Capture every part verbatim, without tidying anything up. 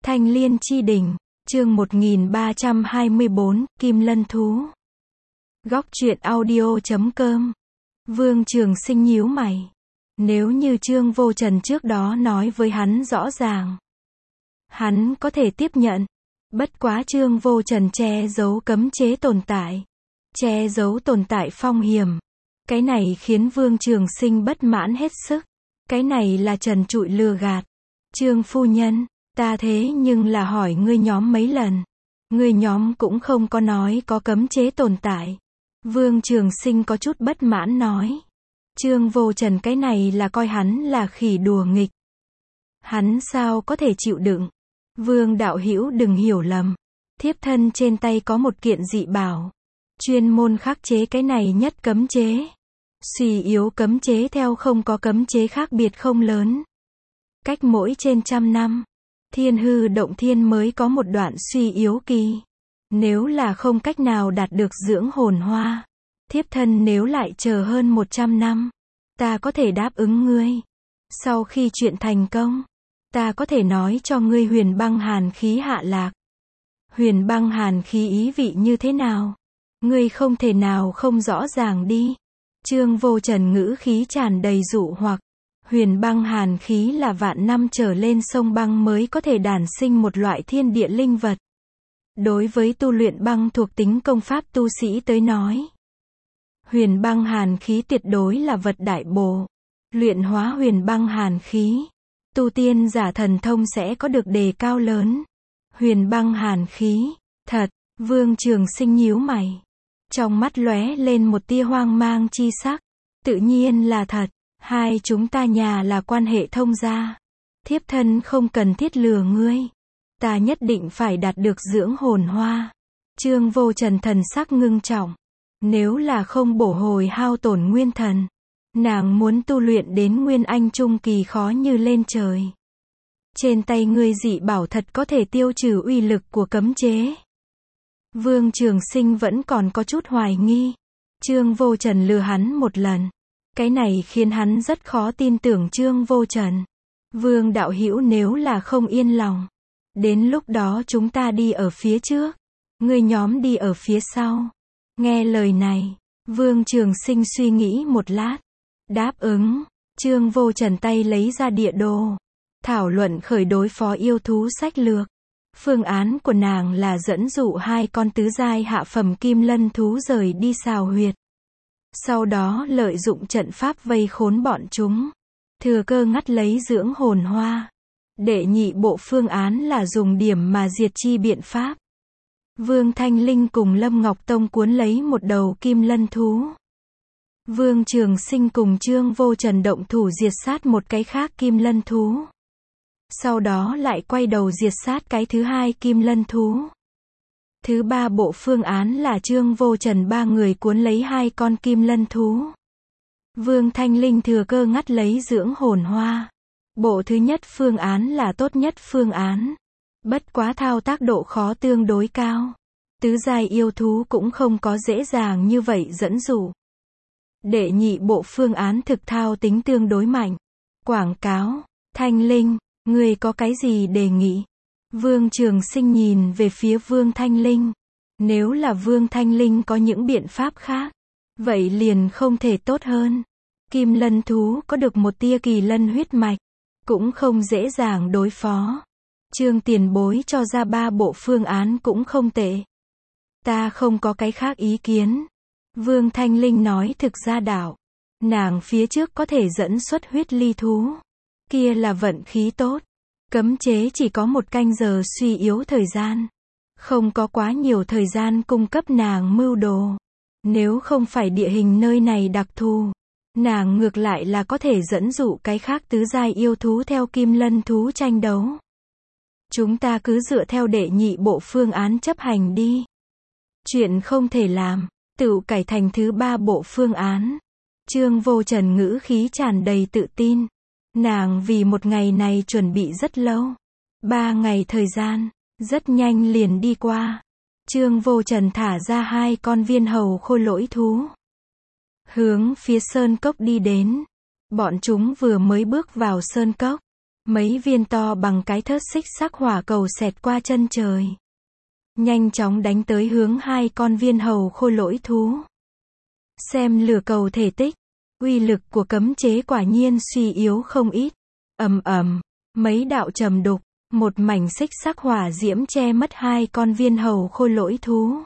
Thanh Liên Chi Đỉnh, chương một nghìn ba trăm hai mươi bốn, Kim Lân Thú. Góc truyện audio chấm com. Vương Trường Sinh nhíu mày. Nếu như Trương Vô Trần trước đó nói với hắn rõ ràng, hắn có thể tiếp nhận. Bất quá Trương Vô Trần che giấu cấm chế tồn tại, che giấu tồn tại phong hiểm. Cái này khiến Vương Trường Sinh bất mãn hết sức. Cái này là trần trụi lừa gạt. Trương phu nhân, ta thế nhưng là hỏi ngươi nhóm mấy lần. Ngươi nhóm cũng không có nói có cấm chế tồn tại. Vương Trường Sinh có chút bất mãn nói. Trương Vô Trần cái này là coi hắn là khỉ đùa nghịch. Hắn sao có thể chịu đựng. Vương đạo hữu đừng hiểu lầm. Thiếp thân trên tay có một kiện dị bảo, chuyên môn khắc chế cái này nhất cấm chế. Suy yếu cấm chế theo không có cấm chế khác biệt không lớn. Cách mỗi trên trăm năm, Thiên Hư Động Thiên mới có một đoạn suy yếu kỳ. Nếu là không cách nào đạt được dưỡng hồn hoa, thiếp thân nếu lại chờ hơn một trăm năm, ta có thể đáp ứng ngươi. Sau khi chuyện thành công, ta có thể nói cho ngươi huyền băng hàn khí hạ lạc. Huyền băng hàn khí ý vị như thế nào? Ngươi không thể nào không rõ ràng đi. Trương Vô Trần ngữ khí tràn đầy dụ hoặc. Huyền băng hàn khí là vạn năm trở lên sông băng mới có thể đản sinh một loại thiên địa linh vật. Đối với tu luyện băng thuộc tính công pháp tu sĩ tới nói, huyền băng hàn khí tuyệt đối là vật đại bổ. Luyện hóa huyền băng hàn khí, tu tiên giả thần thông sẽ có được đề cao lớn. Huyền băng hàn khí, thật. Vương Trường Sinh nhíu mày, trong mắt lóe lên một tia hoang mang chi sắc. Tự nhiên là thật. Hai chúng ta nhà là quan hệ thông gia. Thiếp thân không cần thiết lừa ngươi. Ta nhất định phải đạt được dưỡng hồn hoa. Trương Vô Trần thần sắc ngưng trọng. Nếu là không bổ hồi hao tổn nguyên thần, nàng muốn tu luyện đến nguyên anh trung kỳ khó như lên trời. Trên tay ngươi dị bảo thật có thể tiêu trừ uy lực của cấm chế. Vương Trường Sinh vẫn còn có chút hoài nghi. Trương Vô Trần lừa hắn một lần. Cái này khiến hắn rất khó tin tưởng Trương Vô Trần. Vương đạo hữu nếu là không yên lòng, đến lúc đó chúng ta đi ở phía trước, ngươi nhóm đi ở phía sau. Nghe lời này, Vương Trường Sinh suy nghĩ một lát, đáp ứng. Trương Vô Trần tay lấy ra địa đồ, thảo luận khởi đối phó yêu thú sách lược. Phương án của nàng là dẫn dụ hai con tứ giai hạ phẩm kim lân thú rời đi xào huyệt. Sau đó lợi dụng trận pháp vây khốn bọn chúng, thừa cơ ngắt lấy dưỡng hồn hoa. Đệ nhị bộ phương án là dùng điểm mà diệt chi biện pháp. Vương Thanh Linh cùng Lâm Ngọc Tông cuốn lấy một đầu kim lân thú. Vương Trường Sinh cùng Trương Vô Trần động thủ diệt sát một cái khác kim lân thú. Sau đó lại quay đầu diệt sát cái thứ hai kim lân thú. Thứ ba bộ phương án là Trương Vô Trần ba người cuốn lấy hai con kim lân thú. Vương Thanh Linh thừa cơ ngắt lấy dưỡng hồn hoa. Bộ thứ nhất phương án là tốt nhất phương án. Bất quá thao tác độ khó tương đối cao. Tứ giai yêu thú cũng không có dễ dàng như vậy dẫn dụ. Đệ nhị bộ phương án thực thao tính tương đối mạnh. Quảng cáo. Thanh Linh, ngươi có cái gì đề nghị? Vương Trường Sinh nhìn về phía Vương Thanh Linh. Nếu là Vương Thanh Linh có những biện pháp khác, vậy liền không thể tốt hơn. Kim lân thú có được một tia kỳ lân huyết mạch, cũng không dễ dàng đối phó. Trương tiền bối cho ra ba bộ phương án cũng không tệ. Ta không có cái khác ý kiến. Vương Thanh Linh nói thực ra đạo. Nàng phía trước có thể dẫn xuất huyết ly thú. Kia là vận khí tốt. Cấm chế chỉ có một canh giờ suy yếu thời gian. Không có quá nhiều thời gian cung cấp nàng mưu đồ. Nếu không phải địa hình nơi này đặc thù, nàng ngược lại là có thể dẫn dụ cái khác tứ giai yêu thú theo kim lân thú tranh đấu. Chúng ta cứ dựa theo đệ nhị bộ phương án chấp hành đi. Chuyện không thể làm, tự cải thành thứ ba bộ phương án. Trương Vô Trần ngữ khí tràn đầy tự tin. Nàng vì một ngày này chuẩn bị rất lâu. Ba ngày thời gian, rất nhanh liền đi qua. Trương Vô Trần thả ra hai con viên hầu khôi lỗi thú, hướng phía sơn cốc đi đến. Bọn chúng vừa mới bước vào sơn cốc, Mấy viên to bằng cái thớt xích sắc hỏa cầu xẹt qua chân trời, nhanh chóng đánh tới hướng hai con viên hầu khôi lỗi thú. Xem lửa cầu thể tích, uy lực của cấm chế quả nhiên suy yếu không ít. Ầm ầm, mấy đạo trầm đục, một mảnh xích sắc hỏa diễm che mất hai con viên hầu khôi lỗi thú.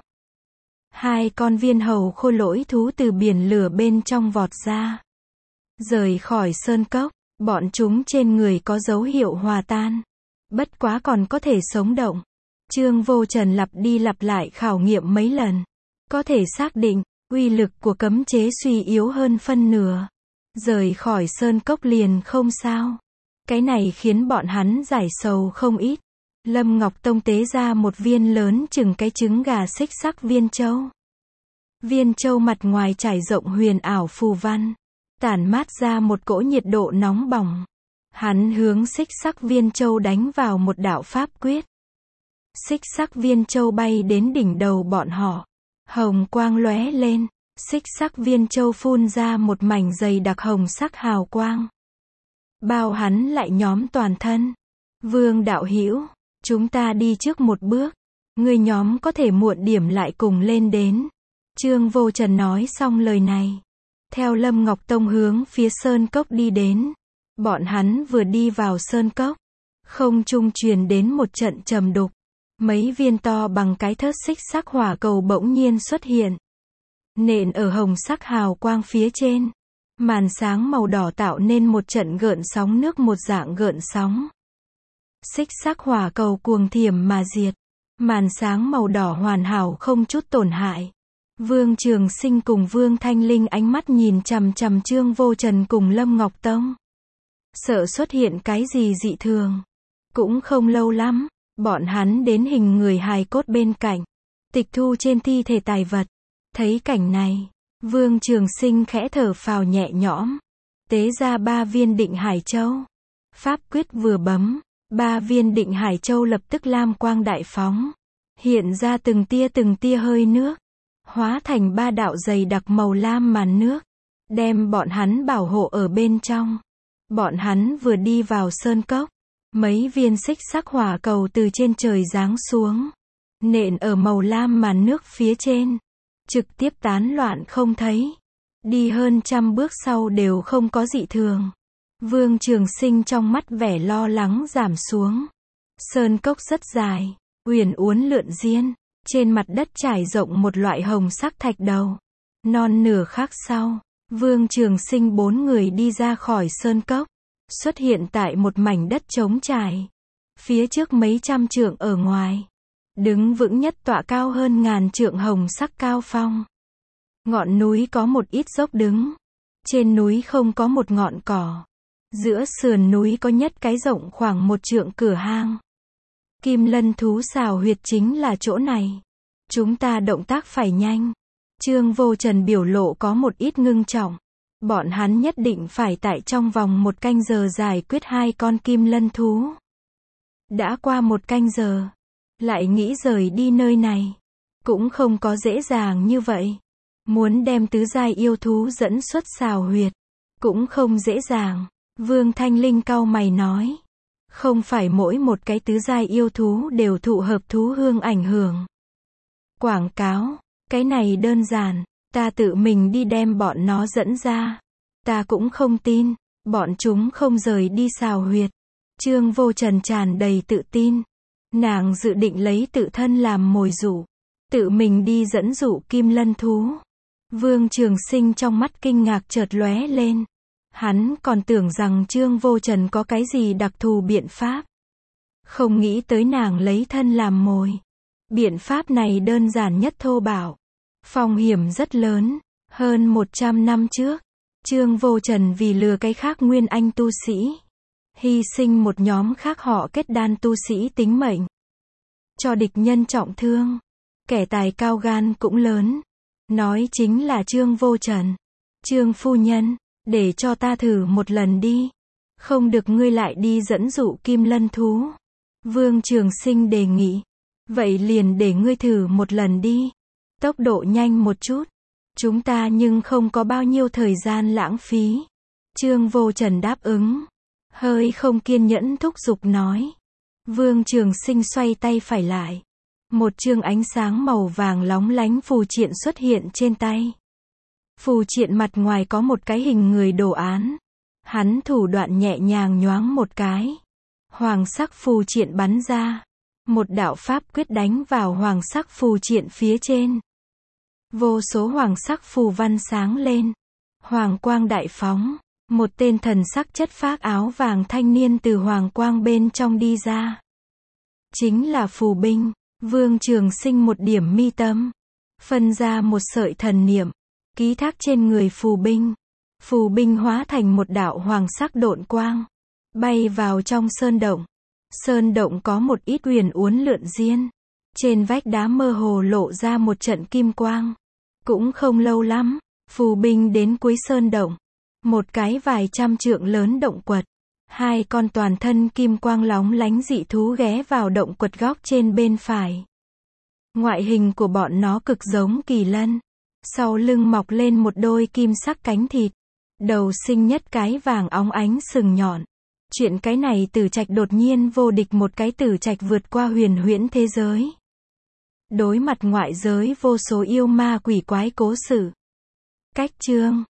Hai con viên hầu khôi lỗi thú từ biển lửa bên trong vọt ra, rời khỏi sơn cốc. Bọn chúng trên người có dấu hiệu hòa tan, bất quá còn có thể sống động. Trương Vô Trần lặp đi lặp lại khảo nghiệm mấy lần, có thể xác định uy lực của cấm chế suy yếu hơn phân nửa. Rời khỏi sơn cốc liền không sao. Cái này khiến bọn hắn giải sầu không ít. Lâm Ngọc Tông tế ra một viên lớn chừng cái trứng gà xích sắc viên châu. Viên châu mặt ngoài trải rộng huyền ảo phù văn, tản mát ra một cỗ nhiệt độ nóng bỏng. Hắn hướng xích sắc viên châu đánh vào một đạo pháp quyết. Xích sắc viên châu bay đến đỉnh đầu bọn họ. Hồng quang lóe lên, xích sắc viên châu phun ra một mảnh dày đặc hồng sắc hào quang, bao hắn lại nhóm toàn thân. Vương đạo hữu, chúng ta đi trước một bước, người nhóm có thể muộn điểm lại cùng lên đến. Trương Vô Trần nói xong lời này, theo Lâm Ngọc Tông hướng phía sơn cốc đi đến. Bọn hắn vừa đi vào sơn cốc, không trung truyền đến một trận trầm đục. Mấy viên to bằng cái thớt xích sắc hỏa cầu bỗng nhiên xuất hiện, nện ở hồng sắc hào quang phía trên. Màn sáng màu đỏ tạo nên một trận gợn sóng nước, một dạng gợn sóng. Xích sắc hỏa cầu cuồng thiểm mà diệt. Màn sáng màu đỏ hoàn hảo không chút tổn hại. Vương Trường Sinh cùng Vương Thanh Linh ánh mắt nhìn chằm chằm Trương Vô Trần cùng Lâm Ngọc Tông, sợ xuất hiện cái gì dị thường. Cũng không lâu lắm, bọn hắn đến hình người hài cốt bên cạnh, tịch thu trên thi thể tài vật. Thấy cảnh này, Vương Trường Sinh khẽ thở phào nhẹ nhõm, tế ra ba viên định hải châu. Pháp quyết vừa bấm, ba viên định hải châu lập tức lam quang đại phóng, hiện ra từng tia từng tia hơi nước, hóa thành ba đạo dày đặc màu lam màn nước, đem bọn hắn bảo hộ ở bên trong. Bọn hắn vừa đi vào sơn cốc, mấy viên xích sắc hỏa cầu từ trên trời giáng xuống, nện ở màu lam màn nước phía trên, trực tiếp tán loạn không thấy. Đi hơn trăm bước sau đều không có dị thường. Vương Trường Sinh trong mắt vẻ lo lắng giảm xuống. Sơn cốc rất dài, uyển uốn lượn diên, trên mặt đất trải rộng một loại hồng sắc thạch đầu. Non nửa khắc sau, Vương Trường Sinh bốn người đi ra khỏi sơn cốc, xuất hiện tại một mảnh đất trống trải. Phía trước mấy trăm trượng ở ngoài, đứng vững nhất tọa cao hơn ngàn trượng hồng sắc cao phong. Ngọn núi có một ít dốc đứng, trên núi không có một ngọn cỏ. Giữa sườn núi có nhất cái rộng khoảng một trượng cửa hang. Kim lân thú xào huyệt chính là chỗ này. Chúng ta động tác phải nhanh. Trương Vô Trần biểu lộ có một ít ngưng trọng. Bọn hắn nhất định phải tại trong vòng một canh giờ giải quyết hai con kim lân thú. Đã qua một canh giờ, lại nghĩ rời đi nơi này, cũng không có dễ dàng như vậy. Muốn đem tứ giai yêu thú dẫn xuất xào huyệt, cũng không dễ dàng. Vương Thanh Linh cau mày nói, không phải mỗi một cái tứ giai yêu thú đều thụ hợp thú hương ảnh hưởng. Quảng cáo, cái này đơn giản, ta tự mình đi đem bọn nó dẫn ra. Ta cũng không tin, bọn chúng không rời đi xào huyệt. Trương Vô Trần tràn đầy tự tin. Nàng dự định lấy tự thân làm mồi dụ, tự mình đi dẫn dụ kim lân thú. Vương Trường Sinh trong mắt kinh ngạc chợt lóe lên. Hắn còn tưởng rằng Trương Vô Trần có cái gì đặc thù biện pháp. Không nghĩ tới nàng lấy thân làm mồi. Biện pháp này đơn giản nhất thô bạo, phong hiểm rất lớn. Hơn một trăm năm trước, Trương Vô Trần vì lừa cái khác nguyên anh tu sĩ, hy sinh một nhóm khác họ kết đan tu sĩ tính mệnh, cho địch nhân trọng thương. Kẻ tài cao gan cũng lớn, nói chính là Trương Vô Trần. Trương phu nhân, để cho ta thử một lần đi. Không được ngươi lại đi dẫn dụ kim lân thú. Vương Trường Sinh đề nghị. Vậy liền để ngươi thử một lần đi. Tốc độ nhanh một chút. Chúng ta nhưng không có bao nhiêu thời gian lãng phí. Trương Vô Trần đáp ứng. hơi không kiên nhẫn thúc giục nói. Vương Trường Sinh xoay tay phải lại. Một chương ánh sáng màu vàng lóng lánh phù triện xuất hiện trên tay. Phù triện mặt ngoài có một cái hình người đồ án. Hắn thủ đoạn nhẹ nhàng nhoáng một cái. Hoàng sắc phù triện bắn ra. Một đạo pháp quyết đánh vào hoàng sắc phù triện phía trên. Vô số hoàng sắc phù văn sáng lên. Hoàng quang đại phóng. Một tên thần sắc chất phác áo vàng thanh niên từ hoàng quang bên trong đi ra. Chính là phù binh. Vương Trường Sinh một điểm mi tâm. Phân ra một sợi thần niệm. Ký thác trên người phù binh. Phù binh hóa thành một đạo hoàng sắc độn quang. Bay vào trong sơn động. Sơn động có một ít huyền uốn lượn diên. Trên vách đá mơ hồ lộ ra một trận kim quang. Cũng không lâu lắm, phù binh đến cuối sơn động. Một cái vài trăm trượng lớn động quật. Hai con toàn thân kim quang lóng lánh dị thú ghé vào động quật góc trên bên phải. Ngoại hình của bọn nó cực giống kỳ lân. Sau lưng mọc lên một đôi kim sắc cánh thịt. Đầu sinh nhất cái vàng óng ánh sừng nhọn. Chuyện cái này Tử Trạch đột nhiên vô địch một cái Tử Trạch vượt qua huyền huyễn thế giới. Đối mặt ngoại giới vô số yêu ma quỷ quái cố sự. Cách chương